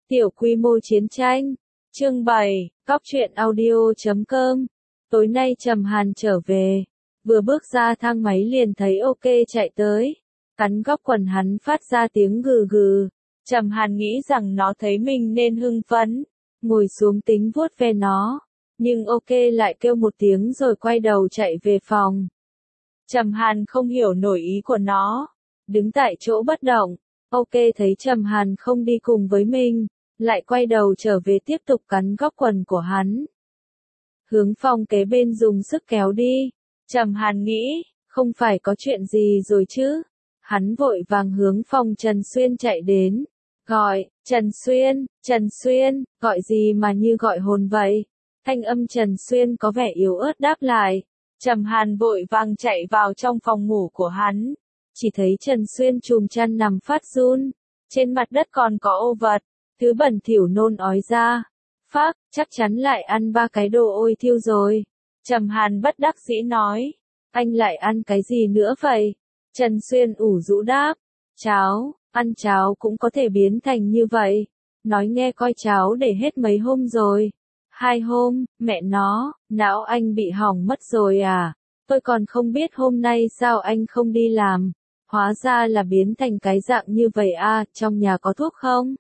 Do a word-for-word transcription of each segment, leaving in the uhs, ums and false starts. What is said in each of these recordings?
Tiểu quy mô chiến tranh. Chương bảy, Cóc truyện audio chấm com. Tối nay Trầm Hàn trở về, vừa bước ra thang máy liền thấy OK chạy tới, cắn góc quần hắn phát ra tiếng gừ gừ. Trầm Hàn nghĩ rằng nó thấy mình nên hưng phấn, ngồi xuống tính vuốt ve nó, nhưng OK lại kêu một tiếng rồi quay đầu chạy về phòng. Trầm Hàn không hiểu nổi ý của nó, đứng tại chỗ bất động. OK thấy Trầm Hàn không đi cùng với mình, lại quay đầu trở về tiếp tục cắn góc quần của hắn. Hướng phòng kế bên dùng sức kéo đi. Trầm Hàn nghĩ, không phải có chuyện gì rồi chứ. Hắn vội vàng hướng phòng Trần Xuyên chạy đến. Gọi, Trần Xuyên, Trần Xuyên, gọi gì mà như gọi hồn vậy? Thanh âm Trần Xuyên có vẻ yếu ớt đáp lại. Trầm Hàn vội vàng chạy vào trong phòng ngủ của hắn. Chỉ thấy Trần Xuyên chùm chăn nằm phát run. Trên mặt đất còn có ô vật. Thứ bẩn thỉu nôn ói ra. Phác, chắc chắn lại ăn ba cái đồ ôi thiêu rồi. Trầm Hàn bất đắc dĩ nói. Anh lại ăn cái gì nữa vậy? Trần Xuyên ủ rũ đáp. Cháo, ăn cháo cũng có thể biến thành như vậy. Nói nghe coi cháo để hết mấy hôm rồi. Hai hôm, mẹ nó, não anh bị hỏng mất rồi à? Tôi còn không biết hôm nay sao anh không đi làm. Hóa ra là biến thành cái dạng như vậy à, trong nhà có thuốc không?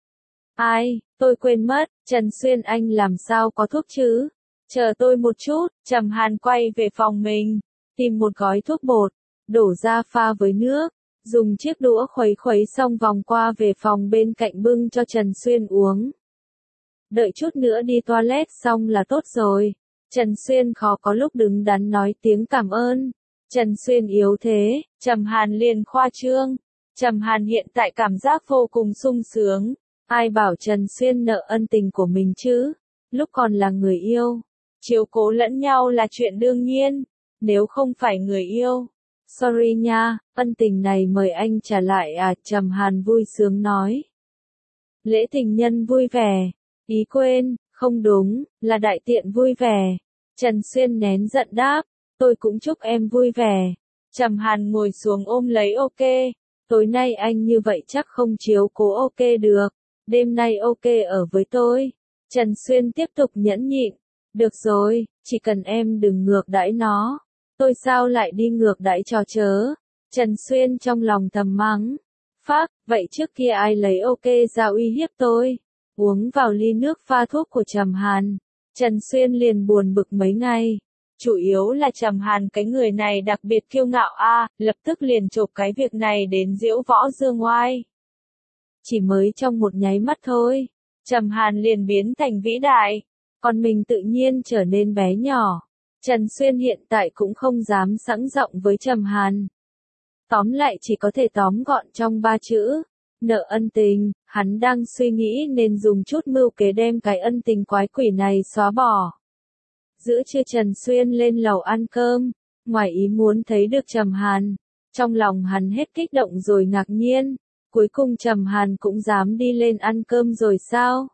Ai, tôi quên mất, Trần Xuyên anh làm sao có thuốc chứ? Chờ tôi một chút. Trầm Hàn quay về phòng mình, tìm một gói thuốc bột, đổ ra pha với nước, dùng chiếc đũa khuấy khuấy xong vòng qua về phòng bên cạnh bưng cho Trần Xuyên uống. Đợi chút nữa đi toilet xong là tốt rồi. Trần Xuyên khó có lúc đứng đắn nói tiếng cảm ơn. Trần Xuyên yếu thế, Trầm Hàn liền khoa trương. Trầm Hàn hiện tại cảm giác vô cùng sung sướng. Ai bảo Trần Xuyên nợ ân tình của mình chứ? Lúc còn là người yêu, chiếu cố lẫn nhau là chuyện đương nhiên. Nếu không phải người yêu, sorry nha, ân tình này mời anh trả lại à? Trầm Hàn vui sướng nói. Lễ tình nhân vui vẻ. Ý quên, không đúng, là đại tiện vui vẻ. Trần Xuyên nén giận đáp. Tôi cũng chúc em vui vẻ. Trầm Hàn ngồi xuống ôm lấy OK. Tối nay anh như vậy chắc không chiếu cố OK được. Đêm nay OK ở với tôi. Trần Xuyên tiếp tục nhẫn nhịn. Được rồi, chỉ cần em đừng ngược đãi nó. Tôi sao lại đi ngược đãi cho chớ? Trần Xuyên trong lòng thầm mắng. Phác, vậy trước kia ai lấy OK ra uy hiếp tôi? Uống vào ly nước pha thuốc của Trầm Hàn. Trần Xuyên liền buồn bực mấy ngày. Chủ yếu là Trầm Hàn cái người này đặc biệt kiêu ngạo a, à, lập tức liền chộp cái việc này đến diễu võ dương oai. Chỉ mới trong một nháy mắt thôi, Trầm Hàn liền biến thành vĩ đại, còn mình tự nhiên trở nên bé nhỏ. Trần Xuyên hiện tại cũng không dám sẵn giọng với Trầm Hàn. Tóm lại chỉ có thể tóm gọn trong ba chữ, nợ ân tình. Hắn đang suy nghĩ nên dùng chút mưu kế đem cái ân tình quái quỷ này xóa bỏ. Giữa trưa Trần Xuyên lên lầu ăn cơm, ngoài ý muốn thấy được Trầm Hàn. Trong lòng hắn hết kích động rồi ngạc nhiên, cuối cùng Trầm Hàn cũng dám đi lên ăn cơm rồi sao?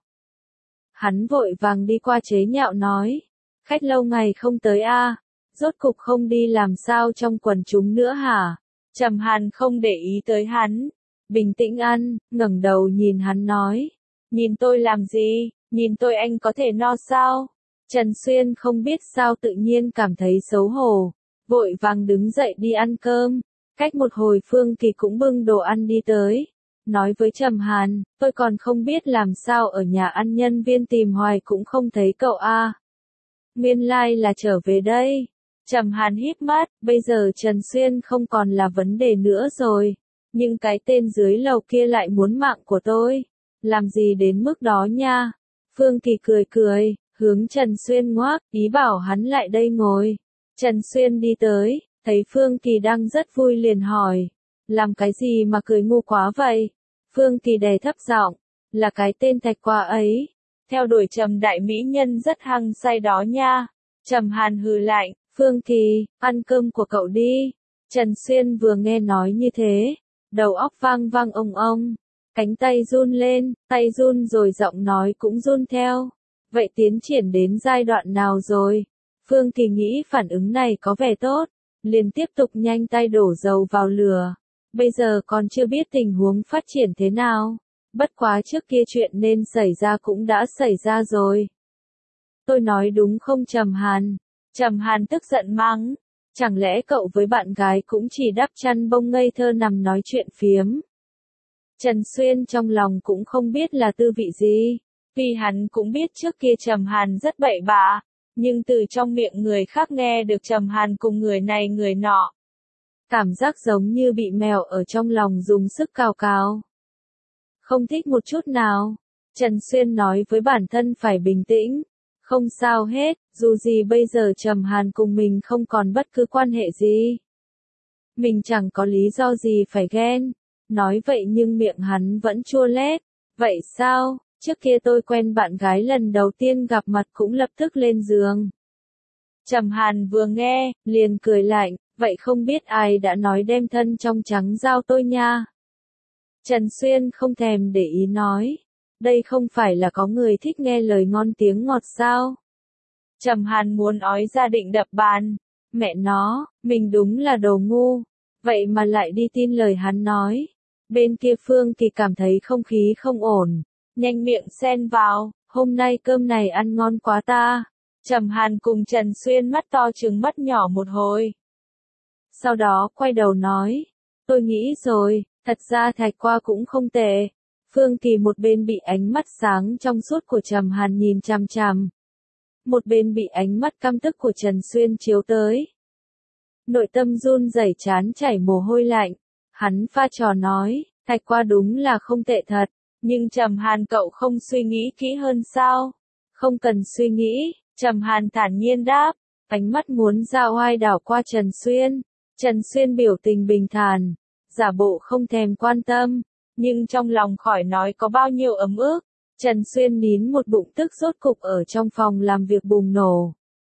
Hắn vội vàng đi qua chế nhạo nói, khách lâu ngày không tới a, à? Rốt cục không đi làm sao trong quần chúng nữa hả? Trầm Hàn không để ý tới hắn, bình tĩnh ăn, ngẩng đầu nhìn hắn nói, nhìn tôi làm gì, nhìn tôi anh có thể no sao? Trần Xuyên không biết sao tự nhiên cảm thấy xấu hổ, vội vàng đứng dậy đi ăn cơm. Cách một hồi Phương Kỳ cũng bưng đồ ăn đi tới, nói với Trầm Hàn, tôi còn không biết làm sao ở nhà ăn nhân viên tìm hoài cũng không thấy cậu a. À. Nguyên lai like là trở về đây. Trầm Hàn híp mắt, bây giờ Trần Xuyên không còn là vấn đề nữa rồi, nhưng cái tên dưới lầu kia lại muốn mạng của tôi. Làm gì đến mức đó nha. Phương Kỳ cười cười, hướng Trần Xuyên ngoác, ý bảo hắn lại đây ngồi. Trần Xuyên đi tới, thấy Phương Kỳ đang rất vui liền hỏi, làm cái gì mà cười ngu quá vậy? Phương Kỳ đè thấp giọng, là cái tên Thạch Qua ấy, theo đuổi Trầm đại mỹ nhân rất hăng say đó nha. Trầm Hàn hừ lạnh, Phương Kỳ, ăn cơm của cậu đi. Trần Xuyên vừa nghe nói như thế, đầu óc vang vang ông ông, cánh tay run lên, tay run rồi giọng nói cũng run theo. Vậy tiến triển đến giai đoạn nào rồi? Phương Kỳ nghĩ phản ứng này có vẻ tốt, liền tiếp tục nhanh tay đổ dầu vào lửa. Bây giờ còn chưa biết tình huống phát triển thế nào. Bất quá trước kia chuyện nên xảy ra cũng đã xảy ra rồi. Tôi nói đúng không Trầm Hàn? Trầm Hàn tức giận mắng. Chẳng lẽ cậu với bạn gái cũng chỉ đắp chăn bông ngây thơ nằm nói chuyện phiếm? Trần Xuyên trong lòng cũng không biết là tư vị gì. Vì hắn cũng biết trước kia Trầm Hàn rất bậy bạ, nhưng từ trong miệng người khác nghe được Trầm Hàn cùng người này người nọ. Cảm giác giống như bị mèo ở trong lòng dùng sức cào cào. Không thích một chút nào. Trần Xuyên nói với bản thân phải bình tĩnh. Không sao hết, dù gì bây giờ Trầm Hàn cùng mình không còn bất cứ quan hệ gì. Mình chẳng có lý do gì phải ghen. Nói vậy nhưng miệng hắn vẫn chua lét. Vậy sao, trước kia tôi quen bạn gái lần đầu tiên gặp mặt cũng lập tức lên giường. Trầm Hàn vừa nghe, liền cười lạnh, vậy không biết ai đã nói đem thân trong trắng giao tôi nha. Trần Xuyên không thèm để ý nói. Đây không phải là có người thích nghe lời ngon tiếng ngọt sao? Trầm Hàn muốn ói ra định đập bàn. Mẹ nó, mình đúng là đồ ngu. Vậy mà lại đi tin lời hắn nói. Bên kia Phương Kỳ cảm thấy không khí không ổn. Nhanh miệng xen vào, hôm nay cơm này ăn ngon quá ta. Trầm Hàn cùng Trần Xuyên mắt to trừng mắt nhỏ một hồi. Sau đó quay đầu nói. Tôi nghĩ rồi, thật ra Thạch Qua cũng không tệ. Phương Kỳ một bên bị ánh mắt sáng trong suốt của Trầm Hàn nhìn chằm chằm. Một bên bị ánh mắt căm tức của Trần Xuyên chiếu tới. Nội tâm run rẩy chán chảy mồ hôi lạnh. Hắn pha trò nói, Thạch Qua đúng là không tệ thật. Nhưng Trầm Hàn cậu không suy nghĩ kỹ hơn sao? Không cần suy nghĩ, Trầm Hàn thản nhiên đáp. Ánh mắt muốn ra oai đảo qua Trần Xuyên. Trần Xuyên biểu tình bình thản. Giả bộ không thèm quan tâm. Nhưng trong lòng khỏi nói có bao nhiêu ấm ức. Trần Xuyên nín một bụng tức rốt cục ở trong phòng làm việc bùng nổ.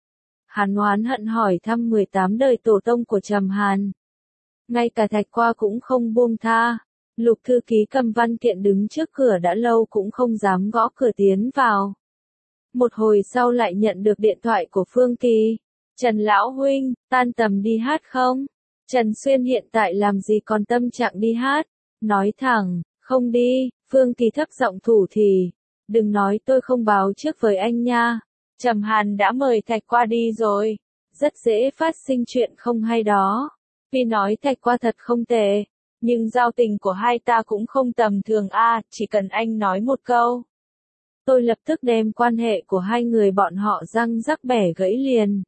Hắn oán hận hỏi thăm mười tám đời tổ tông của Trầm Hàn. Ngay cả Thạch Qua cũng không buông tha. Lục thư ký cầm văn kiện đứng trước cửa đã lâu cũng không dám gõ cửa tiến vào. Một hồi sau lại nhận được điện thoại của Phương Kỳ. Trần Lão Huynh, tan tầm đi hát không? Trần Xuyên hiện tại làm gì còn tâm trạng đi hát? Nói thẳng, không đi. Phương Kỳ thấp giọng thủ thì. Đừng nói tôi không báo trước với anh nha. Trầm Hàn đã mời Thạch Qua đi rồi. Rất dễ phát sinh chuyện không hay đó. Vì nói Thạch Qua thật không tệ. Nhưng giao tình của hai ta cũng không tầm thường a, à, chỉ cần anh nói một câu. Tôi lập tức đem quan hệ của hai người bọn họ răng rắc bẻ gãy liền.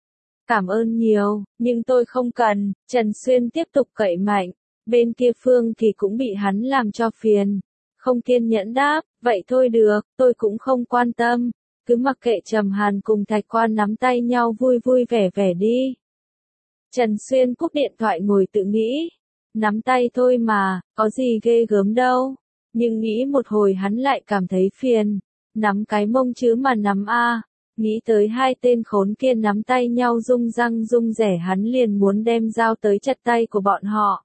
Cảm ơn nhiều, nhưng tôi không cần. Trần Xuyên tiếp tục cậy mạnh. Bên kia Phương thì cũng bị hắn làm cho phiền. Không kiên nhẫn đáp, vậy thôi được, tôi cũng không quan tâm. Cứ mặc kệ Trầm Hàn cùng Thạch Qua nắm tay nhau vui vui vẻ vẻ đi. Trần Xuyên cúp điện thoại ngồi tự nghĩ. Nắm tay thôi mà, có gì ghê gớm đâu. Nhưng nghĩ một hồi hắn lại cảm thấy phiền. Nắm cái mông chứ mà nắm a. Nghĩ tới hai tên khốn kia nắm tay nhau rung răng rung rẻ hắn liền muốn đem dao tới chặt tay của bọn họ.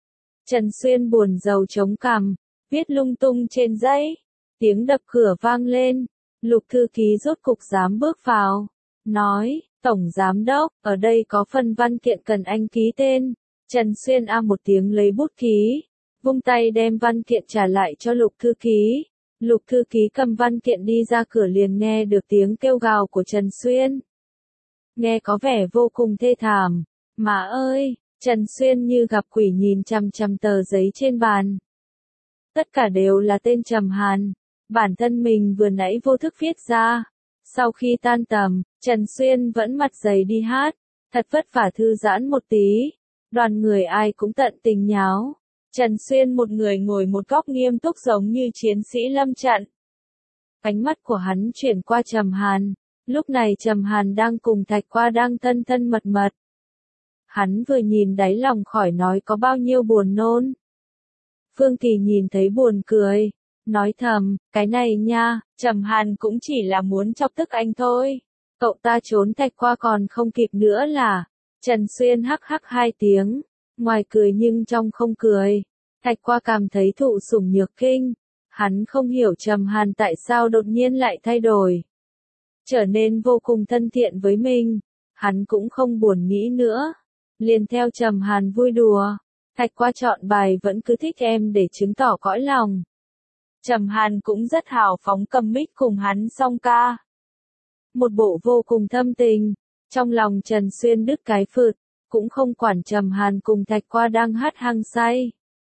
Trần Xuyên buồn rầu chống cằm, viết lung tung trên giấy. Tiếng đập cửa vang lên. Lục thư ký rốt cục dám bước vào. Nói, Tổng Giám Đốc, ở đây có phần văn kiện cần anh ký tên. Trần Xuyên a một tiếng lấy bút ký. Vung tay đem văn kiện trả lại cho lục thư ký. Lục thư ký cầm văn kiện đi ra cửa liền nghe được tiếng kêu gào của Trần Xuyên. Nghe có vẻ vô cùng thê thảm. Mà ơi, Trần Xuyên như gặp quỷ nhìn chằm chằm tờ giấy trên bàn. Tất cả đều là tên Trầm Hàn. Bản thân mình vừa nãy vô thức viết ra. Sau khi tan tầm, Trần Xuyên vẫn mặt dày đi hát. Thật vất vả thư giãn một tí. Đoàn người ai cũng tận tình nháo. Trần Xuyên một người ngồi một góc nghiêm túc giống như chiến sĩ lâm trận. Ánh mắt của hắn chuyển qua Trầm Hàn. Lúc này Trầm Hàn đang cùng Thạch Qua đang thân thân mật mật. Hắn vừa nhìn đáy lòng khỏi nói có bao nhiêu buồn nôn. Phương Kỳ nhìn thấy buồn cười. Nói thầm, cái này nha, Trầm Hàn cũng chỉ là muốn chọc tức anh thôi. Cậu ta trốn Thạch Qua còn không kịp nữa là. Trần Xuyên hắc hắc hai tiếng. Ngoài cười nhưng trong không cười. Thạch Qua cảm thấy thụ sủng nhược kinh. Hắn không hiểu Trầm Hàn tại sao đột nhiên lại thay đổi. Trở nên vô cùng thân thiện với mình. Hắn cũng không buồn nghĩ nữa. Liền theo Trầm Hàn vui đùa. Thạch Qua chọn bài vẫn cứ thích em để chứng tỏ cõi lòng. Trầm Hàn cũng rất hào phóng cầm mic cùng hắn song ca. Một bộ vô cùng thâm tình, trong lòng Trần Xuyên đứt cái phượt, cũng không quản Trầm Hàn cùng Thạch Qua đang hát hăng say.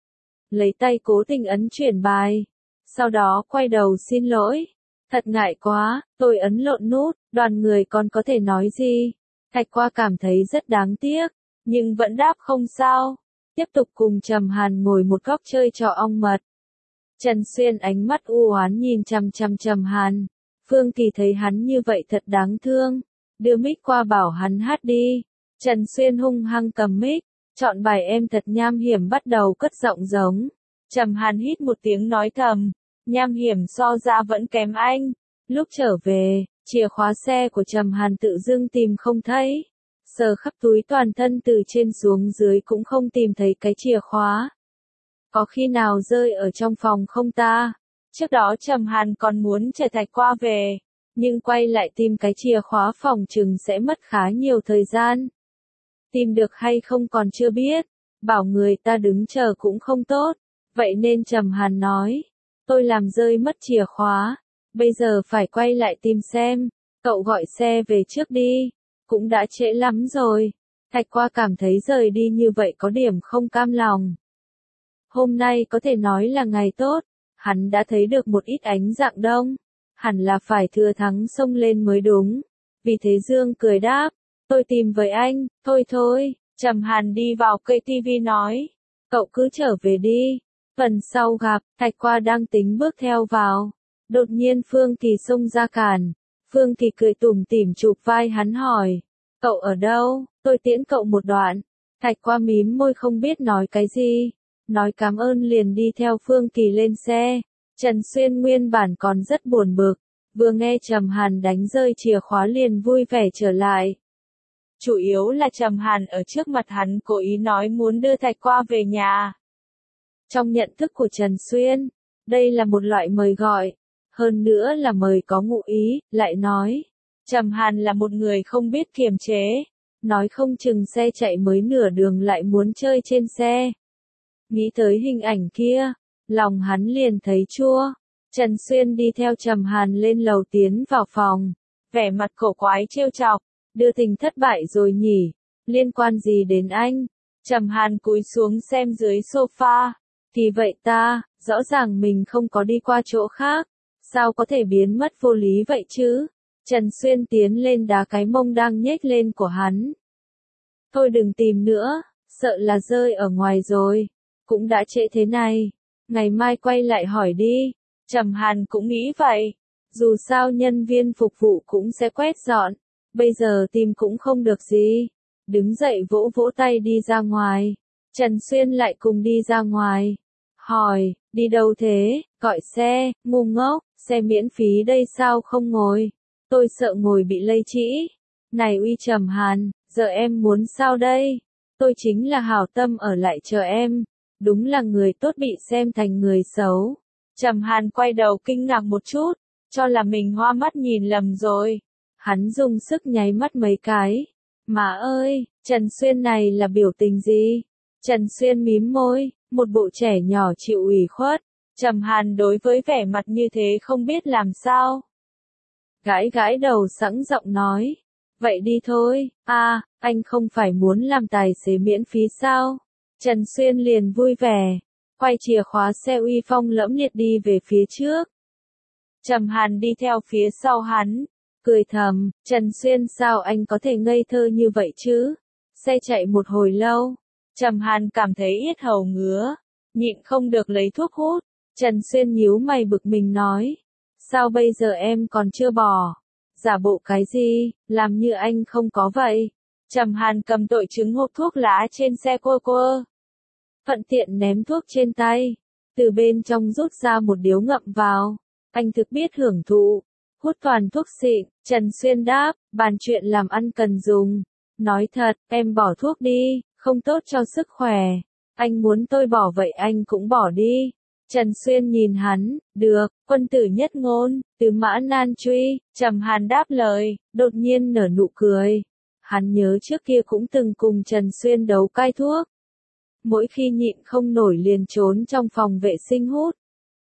Lấy tay cố tình ấn chuyển bài, sau đó quay đầu xin lỗi. Thật ngại quá, tôi ấn lộn nút, đoàn người còn có thể nói gì? Thạch Qua cảm thấy rất đáng tiếc, nhưng vẫn đáp không sao. Tiếp tục cùng Trầm Hàn ngồi một góc chơi trò ong mật. Trần Xuyên ánh mắt u oán nhìn chằm chằm Trầm Hàn. Phương Kỳ thấy hắn như vậy thật đáng thương, đưa mic qua bảo hắn hát đi. Trần Xuyên hung hăng cầm mic, chọn bài Em Thật Nham Hiểm bắt đầu cất giọng giống. Trầm Hàn hít một tiếng nói thầm, nham hiểm so ra vẫn kém anh. Lúc trở về, chìa khóa xe của Trầm Hàn tự dưng tìm không thấy. Sờ khắp túi toàn thân từ trên xuống dưới cũng không tìm thấy cái chìa khóa. Có khi nào rơi ở trong phòng không ta? Trước đó Trầm Hàn còn muốn chờ Thạch Qua về, nhưng quay lại tìm cái chìa khóa phòng chừng sẽ mất khá nhiều thời gian. Tìm được hay không còn chưa biết, bảo người ta đứng chờ cũng không tốt, vậy nên Trầm Hàn nói, tôi làm rơi mất chìa khóa, bây giờ phải quay lại tìm xem, cậu gọi xe về trước đi, cũng đã trễ lắm rồi. Thạch Qua cảm thấy rời đi như vậy có điểm không cam lòng. Hôm nay có thể nói là ngày tốt, hắn đã thấy được một ít ánh rạng đông, hẳn là phải thừa thắng xông lên mới đúng. Vì thế Dương cười đáp, tôi tìm với anh, thôi thôi. Trầm Hàn đi vào cây tivi nói, cậu cứ trở về đi, phần sau gặp. Thạch Qua đang tính bước theo vào, đột nhiên Phương Kỳ xông ra cản. Phương Kỳ cười tủm tỉm chụp vai hắn hỏi, cậu ở đâu, tôi tiễn cậu một đoạn. Thạch Qua mím môi không biết nói cái gì, nói cảm ơn liền đi theo Phương Kỳ lên xe. Trần Xuyên nguyên bản còn rất buồn bực, vừa nghe Trầm Hàn đánh rơi chìa khóa liền vui vẻ trở lại. Chủ yếu là Trầm Hàn ở trước mặt hắn cố ý nói muốn đưa Thạch Qua về nhà. Trong nhận thức của Trần Xuyên, đây là một loại mời gọi, hơn nữa là mời có ngụ ý, lại nói, Trầm Hàn là một người không biết kiềm chế, nói không chừng xe chạy mới nửa đường lại muốn chơi trên xe. Nghĩ tới hình ảnh kia, lòng hắn liền thấy chua. Trần Xuyên đi theo Trầm Hàn lên lầu tiến vào phòng, vẻ mặt cổ quái trêu chọc, đưa tình thất bại rồi nhỉ, liên quan gì đến anh? Trầm Hàn cúi xuống xem dưới sofa, thì vậy ta, rõ ràng mình không có đi qua chỗ khác, sao có thể biến mất vô lý vậy chứ? Trần Xuyên tiến lên đá cái mông đang nhếch lên của hắn. Thôi đừng tìm nữa, sợ là rơi ở ngoài rồi, cũng đã trễ thế này, ngày mai quay lại hỏi đi. Trầm Hàn cũng nghĩ vậy, dù sao nhân viên phục vụ cũng sẽ quét dọn, bây giờ tìm cũng không được gì. Đứng dậy vỗ vỗ tay đi ra ngoài, Trần Xuyên lại cùng đi ra ngoài, hỏi, đi đâu thế, gọi xe, ngu ngốc, xe miễn phí đây sao không ngồi, tôi sợ ngồi bị lây trĩ. Này uy Trầm Hàn, giờ em muốn sao đây, tôi chính là hảo tâm ở lại chờ em, đúng là người tốt bị xem thành người xấu. Trầm Hàn quay đầu kinh ngạc một chút, cho là mình hoa mắt nhìn lầm rồi. Hắn dùng sức nháy mắt mấy cái. Má ơi, Trần Xuyên này là biểu tình gì? Trần Xuyên mím môi, một bộ trẻ nhỏ chịu ủy khuất. Trầm Hàn đối với vẻ mặt như thế không biết làm sao. Gãi gãi đầu sẵn giọng nói. Vậy đi thôi, à, anh không phải muốn làm tài xế miễn phí sao? Trần Xuyên liền vui vẻ, quay chìa khóa xe uy phong lẫm liệt đi về phía trước. Trầm Hàn đi theo phía sau hắn, cười thầm, Trần Xuyên sao anh có thể ngây thơ như vậy chứ? Xe chạy một hồi lâu, Trầm Hàn cảm thấy yết hầu ngứa, nhịn không được lấy thuốc hút. Trần Xuyên nhíu mày bực mình nói, sao bây giờ em còn chưa bỏ? Giả bộ cái gì, làm như anh không có vậy. Trầm Hàn cầm tội chứng hộp thuốc lá trên xe quơ quơ. Thuận tiện ném thuốc trên tay, từ bên trong rút ra một điếu ngậm vào. Anh thực biết hưởng thụ, hút toàn thuốc xịn. Trần Xuyên đáp, bàn chuyện làm ăn cần dùng. Nói thật, em bỏ thuốc đi, không tốt cho sức khỏe. Anh muốn tôi bỏ vậy anh cũng bỏ đi. Trần Xuyên nhìn hắn, được, quân tử nhất ngôn, từ mã nan truy. Trầm Hàn đáp lời, đột nhiên nở nụ cười. Hắn nhớ trước kia cũng từng cùng Trần Xuyên đấu cai thuốc. Mỗi khi nhịn không nổi liền trốn trong phòng vệ sinh hút.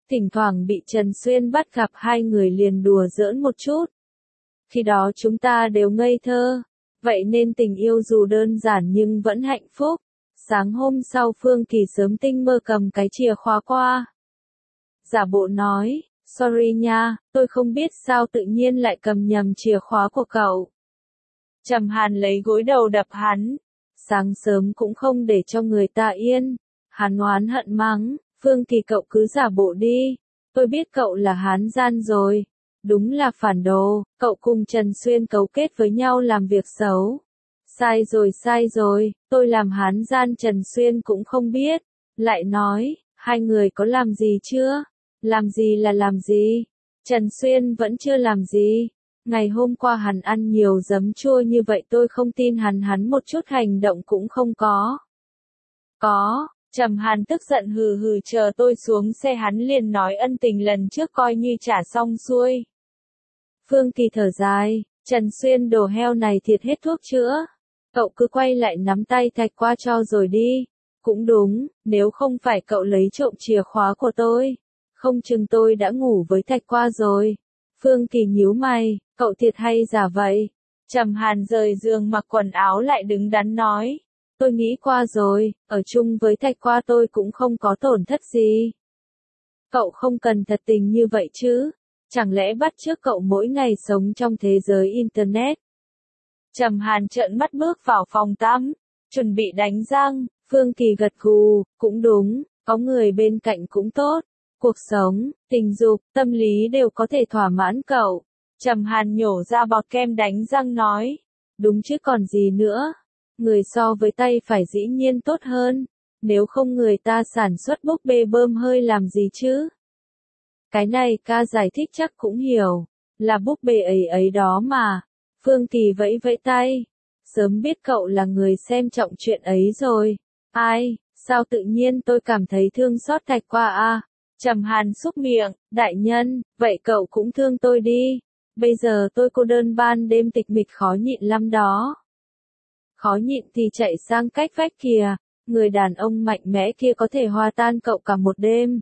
Thỉnh thoảng bị Trần Xuyên bắt gặp hai người liền đùa giỡn một chút. Khi đó chúng ta đều ngây thơ, vậy nên tình yêu dù đơn giản nhưng vẫn hạnh phúc. Sáng hôm sau Phương Kỳ sớm tinh mơ cầm cái chìa khóa qua. Giả bộ nói, sorry nha, tôi không biết sao tự nhiên lại cầm nhầm chìa khóa của cậu. Trầm Hàn lấy gối đầu đập hắn. Sáng sớm cũng không để cho người ta yên. Hắn oán hận mắng, Phương Kỳ cậu cứ giả bộ đi. Tôi biết cậu là hán gian rồi. Đúng là phản đồ, cậu cùng Trần Xuyên cấu kết với nhau làm việc xấu. Sai rồi sai rồi, tôi làm hán gian Trần Xuyên cũng không biết. Lại nói, hai người có làm gì chưa? Làm gì là làm gì? Trần Xuyên vẫn chưa làm gì. Ngày hôm qua hắn ăn nhiều giấm chua như vậy tôi không tin hắn hắn một chút hành động cũng không có. Có, Trầm Hàn tức giận hừ hừ chờ tôi xuống xe hắn liền nói ân tình lần trước coi như trả xong xuôi. Phương Kỳ thở dài, Trần Xuyên đồ heo này thiệt hết thuốc chữa. Cậu cứ quay lại nắm tay Thạch Qua cho rồi đi. Cũng đúng, nếu không phải cậu lấy trộm chìa khóa của tôi, không chừng tôi đã ngủ với Thạch Qua rồi. Phương Kỳ nhíu mày, cậu thiệt hay giả vậy? Trầm Hàn rời giường mặc quần áo lại đứng đắn nói. Tôi nghĩ qua rồi, ở chung với Thạch Qua tôi cũng không có tổn thất gì. Cậu không cần thật tình như vậy chứ. Chẳng lẽ bắt chước cậu mỗi ngày sống trong thế giới Internet? Trầm Hàn trợn mắt bước vào phòng tắm, chuẩn bị đánh răng. Phương Kỳ gật gù, cũng đúng, có người bên cạnh cũng tốt. Cuộc sống, tình dục, tâm lý đều có thể thỏa mãn cậu. Trầm Hàn nhổ ra bọt kem đánh răng nói. Đúng chứ còn gì nữa. Người so với tay phải dĩ nhiên tốt hơn. Nếu không người ta sản xuất búp bê bơm hơi làm gì chứ? Cái này ca giải thích chắc cũng hiểu. Là búp bê ấy ấy đó mà. Phương Kỳ vẫy vẫy tay. Sớm biết cậu là người xem trọng chuyện ấy rồi. Ai, sao tự nhiên tôi cảm thấy thương xót Thạch Qua a? Trầm Hàn xúc miệng, đại nhân, vậy cậu cũng thương tôi đi. Bây giờ tôi cô đơn ban đêm tịch mịch khó nhịn lắm đó. Khó nhịn thì chạy sang cách vách kìa, người đàn ông mạnh mẽ kia có thể hòa tan cậu cả một đêm.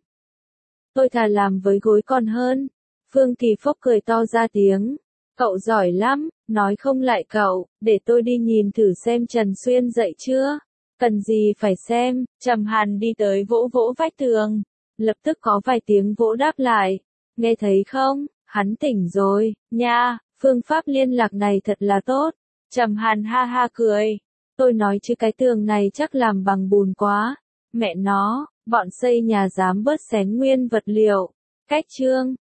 Tôi thà làm với gối còn hơn. Phương Kỳ phốc cười to ra tiếng. Cậu giỏi lắm, nói không lại cậu, để tôi đi nhìn thử xem Trần Xuyên dậy chưa. Cần gì phải xem, Trầm Hàn đi tới vỗ vỗ vách tường. Lập tức có vài tiếng vỗ đáp lại. Nghe thấy không, hắn tỉnh rồi, nha, phương pháp liên lạc này thật là tốt. Trầm Hàn ha ha cười. Tôi nói chứ cái tường này chắc làm bằng bùn quá. Mẹ nó, bọn xây nhà dám bớt xén nguyên vật liệu. Cách chương.